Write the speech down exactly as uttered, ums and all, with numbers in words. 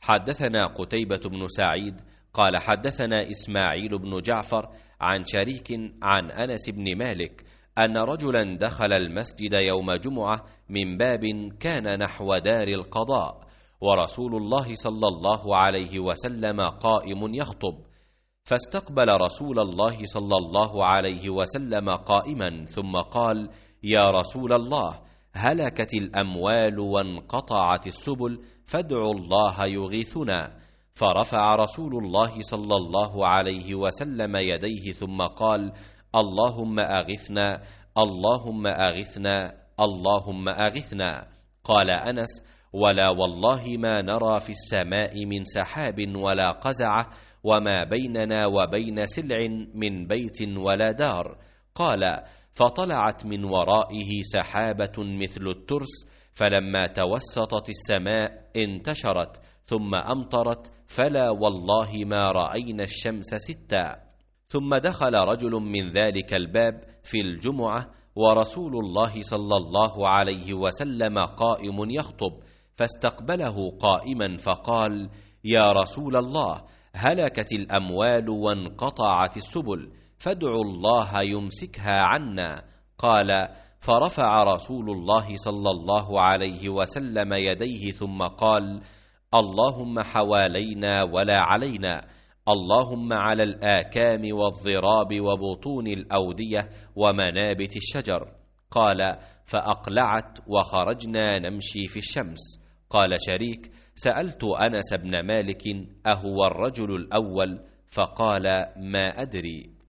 حدثنا قتيبة بن سعيد قال حدثنا إسماعيل بن جعفر عن شريك عن أنس بن مالك أن رجلا دخل المسجد يوم جمعة من باب كان نحو دار القضاء، ورسول الله صلى الله عليه وسلم قائم يخطب، فاستقبل رسول الله صلى الله عليه وسلم قائما ثم قال: يا رسول الله، هلكت الأموال وانقطعت السبل، فادعوا الله يغيثنا. فرفع رسول الله صلى الله عليه وسلم يديه ثم قال: اللهم أغثنا، اللهم أغثنا، اللهم أغثنا. قال أنس: ولا والله ما نرى في السماء من سحاب ولا قزعة، وما بيننا وبين سلع من بيت ولا دار. قال: فطلعت من ورائه سحابة مثل الترس، فلما توسطت السماء انتشرت ثم أمطرت، فلا والله ما رأينا الشمس ستا. ثم دخل رجل من ذلك الباب في الجمعة ورسول الله صلى الله عليه وسلم قائم يخطب، فاستقبله قائما فقال: يا رسول الله، هلكت الأموال وانقطعت السبل، فادعوا الله يمسكها عنا. قال: فرفع رسول الله صلى الله عليه وسلم يديه ثم قال: اللهم حوالينا ولا علينا، اللهم على الآكام والضراب وبطون الأودية ومنابت الشجر. قال: فأقلعت وخرجنا نمشي في الشمس. قال شريك: سألت أنس بن مالك: أهو الرجل الأول؟ فقال: ما أدري.